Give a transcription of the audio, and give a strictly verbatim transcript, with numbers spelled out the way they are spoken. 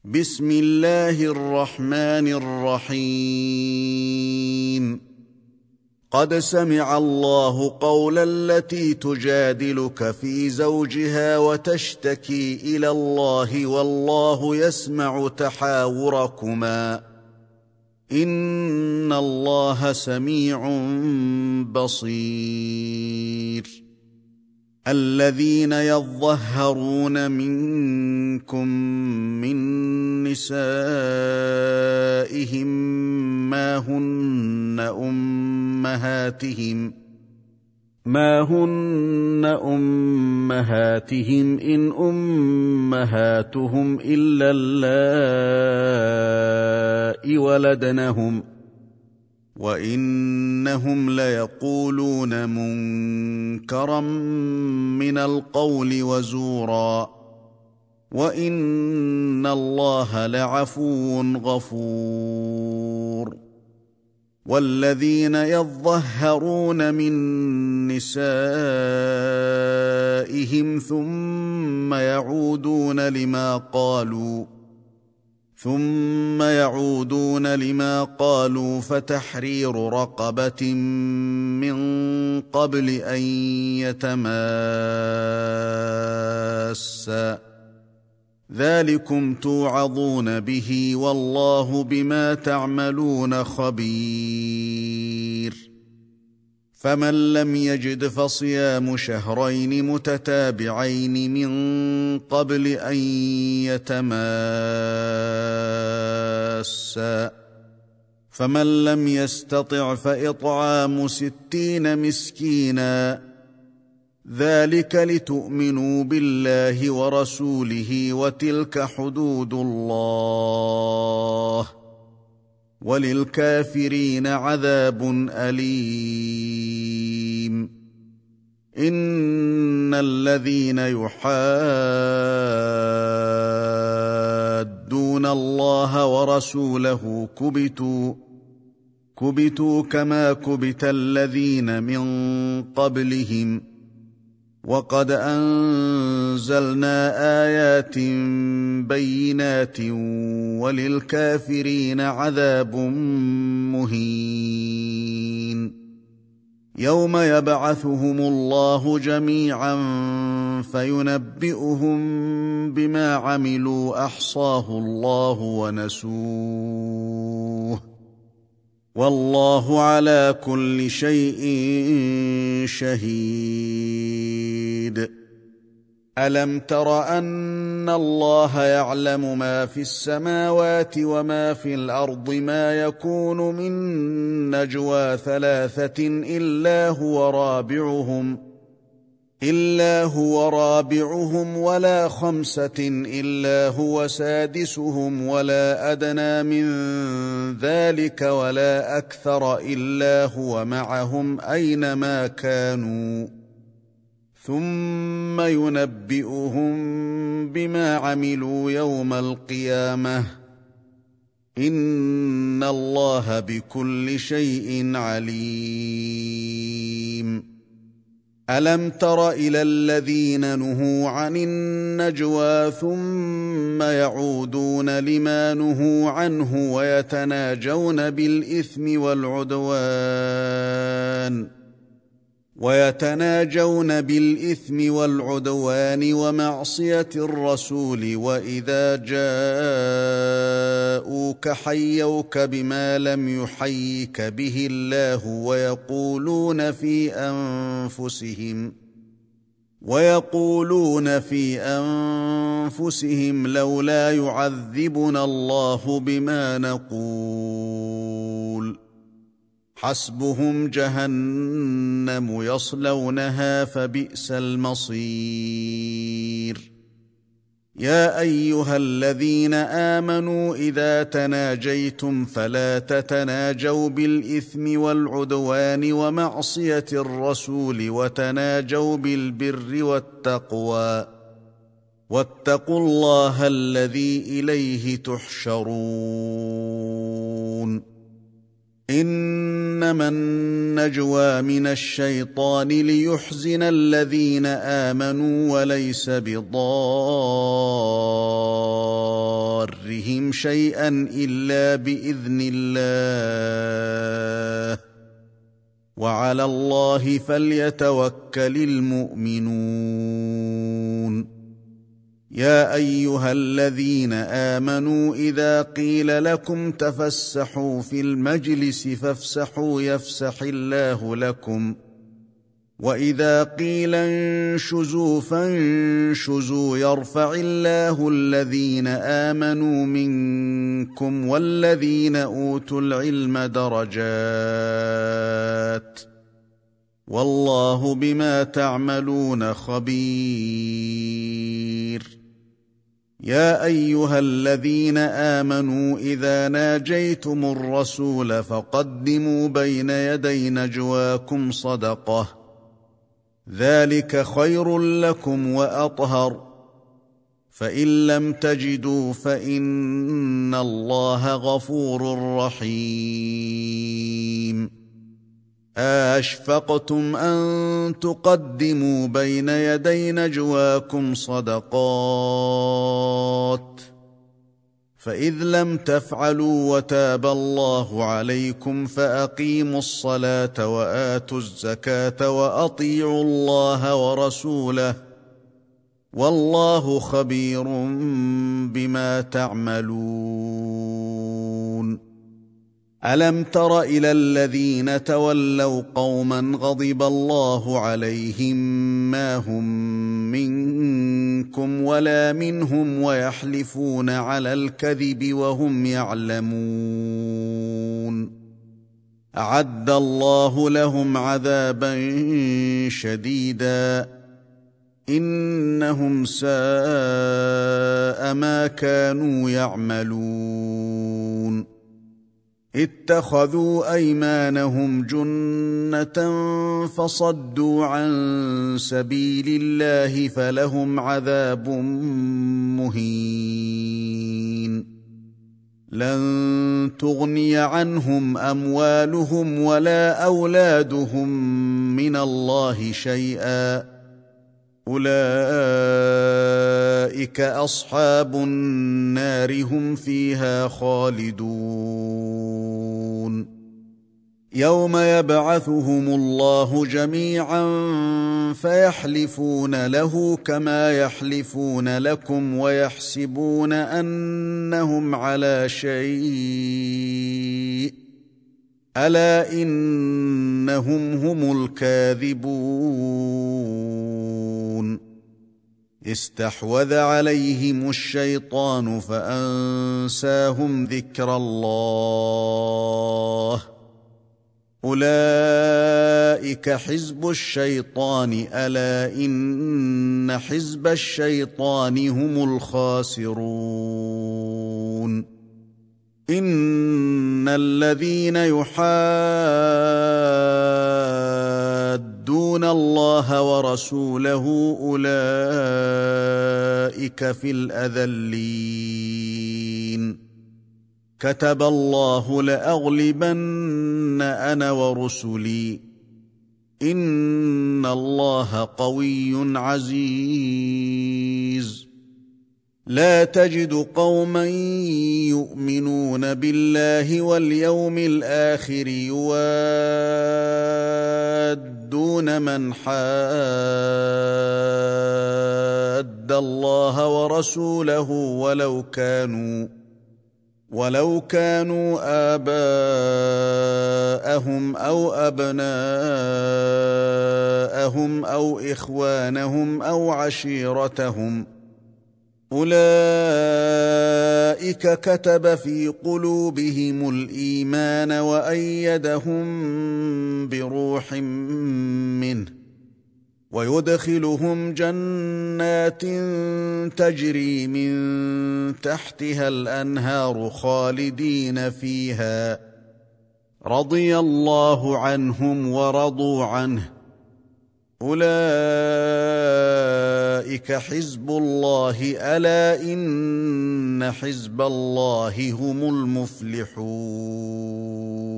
بسم الله الرحمن الرحيم قد سمع الله قول التي تجادلك في زوجها وتشتكي إلى الله والله يسمع تحاوركما إن الله سميع بصير الذين يظهرون منكم من نسائهم ما هن أمهاتهم ما هن أمهاتهم إن أمهاتهم إلا اللائي ولدنهم وإنهم ليقولون منكرا من القول وزورا وإن الله لعفو غفور والذين يظهرون من نسائهم ثم يعودون لما قالوا ثم يعودون لما قالوا فتحرير رقبة من قبل أن يتماسا ذلكم توعظون به والله بما تعملون خبير فمن لم يجد فصيام شهرين متتابعين من قبل أن يتماسا فمن لم يستطع فإطعام ستين مسكينا ذلك لتؤمنوا بالله ورسوله وتلك حدود الله وللكافرين عذاب أليم إن الذين يحادون الله ورسوله كبتوا كبتوا كما كبت الذين من قبلهم وقد أنزلنا آيات بينات وللكافرين عذاب مهين يوم يبعثهم الله جميعا فينبئهم بما عملوا أحصاه الله ونسوه والله على كل شيء شهيد ألم تر أن الله يعلم ما في السماوات وما في الأرض ما يكون من نجوى ثلاثة إلا هو رابعهم إلا هو رابعهم ولا خمسة إلا هو سادسهم ولا أدنى من ذلك ولا أكثر إلا هو معهم أينما كانوا ثم ينبئهم بما عملوا يوم القيامة إن الله بكل شيء عليم ألم تر إلى الذين نهوا عن النجوى ثم يعودون لما نهوا عنه ويتناجون بالإثم والعدوان ويتناجون بالإثم والعدوان ومعصية الرسول وإذا جاءوك حيوك بما لم يحيك به الله ويقولون في أنفسهم ويقولون في أنفسهم لولا يعذبنا الله بما نقول حسبهم جهنم يصلونها فبئس المصير يا أيها الذين آمنوا إذا تناجيتم فلا تتناجوا بالإثم والعدوان ومعصية الرسول وتناجوا بالبر والتقوى واتقوا الله الذي إليه تحشرون إنما النجوى من الشيطان ليحزن الذين آمنوا وليس بضارهم منكم شيئا إلا بإذن الله وعلى الله فليتوكل المؤمنون يا أيها الذين آمنوا إذا قيل لكم تفسحوا في المجلس فافسحوا يفسح الله لكم وإذا قيل انشزوا فانشزوا يرفع الله الذين آمنوا منكم والذين أوتوا العلم درجات والله بما تعملون خبير يا أيها الذين آمنوا إذا ناجيتم الرسول فقدموا بين يدي نجواكم صدقة ذلك خير لكم وأطهر فإن لم تجدوا فإن الله غفور رحيم أشفقتم أن تقدموا بين يدي نجواكم صدقات فإذ لم تفعلوا وتاب الله عليكم فأقيموا الصلاة وآتوا الزكاة وأطيعوا الله ورسوله والله خبير بما تعملون ألم تر إلى الذين تولوا قوما غضب الله عليهم ما هم منكم ولا منهم ويحلفون على الكذب وهم يعلمون أعد الله لهم عذابا شديدا إنهم ساء ما كانوا يعملون اتخذوا أيمانهم جنة فصدوا عن سبيل الله فلهم عذاب مهين لن تغني عنهم أموالهم ولا أولادهم من الله شيئا أولئك أصحاب النار هم فيها خالدون يوم يبعثهم الله جميعا فيحلفون له كما يحلفون لكم ويحسبون أنهم على شيء ألا إنهم هم الكاذبون استحوذ عليهم الشيطان فأنساهم ذكر الله أولئك حزب الشيطان ألا إن حزب الشيطان هم الخاسرون إن الذين يحادون الله ورسوله أولئك في الأذلين كتب الله لأغلبن أنا ورسلي إن الله قوي عزيز لا تجد قوما يؤمنون بالله واليوم الآخر يوادون من حاد الله ورسوله ولو كانوا ولو كانوا آباءهم أو أبناءهم أو إخوانهم أو عشيرتهم أولئك كتب في قلوبهم الإيمان وأيدهم بروح منه ويدخلهم جنات تجري من تحتها الأنهار خالدين فيها رضي الله عنهم ورضوا عنه أولئك حزب الله ألا إن حزب الله هم المفلحون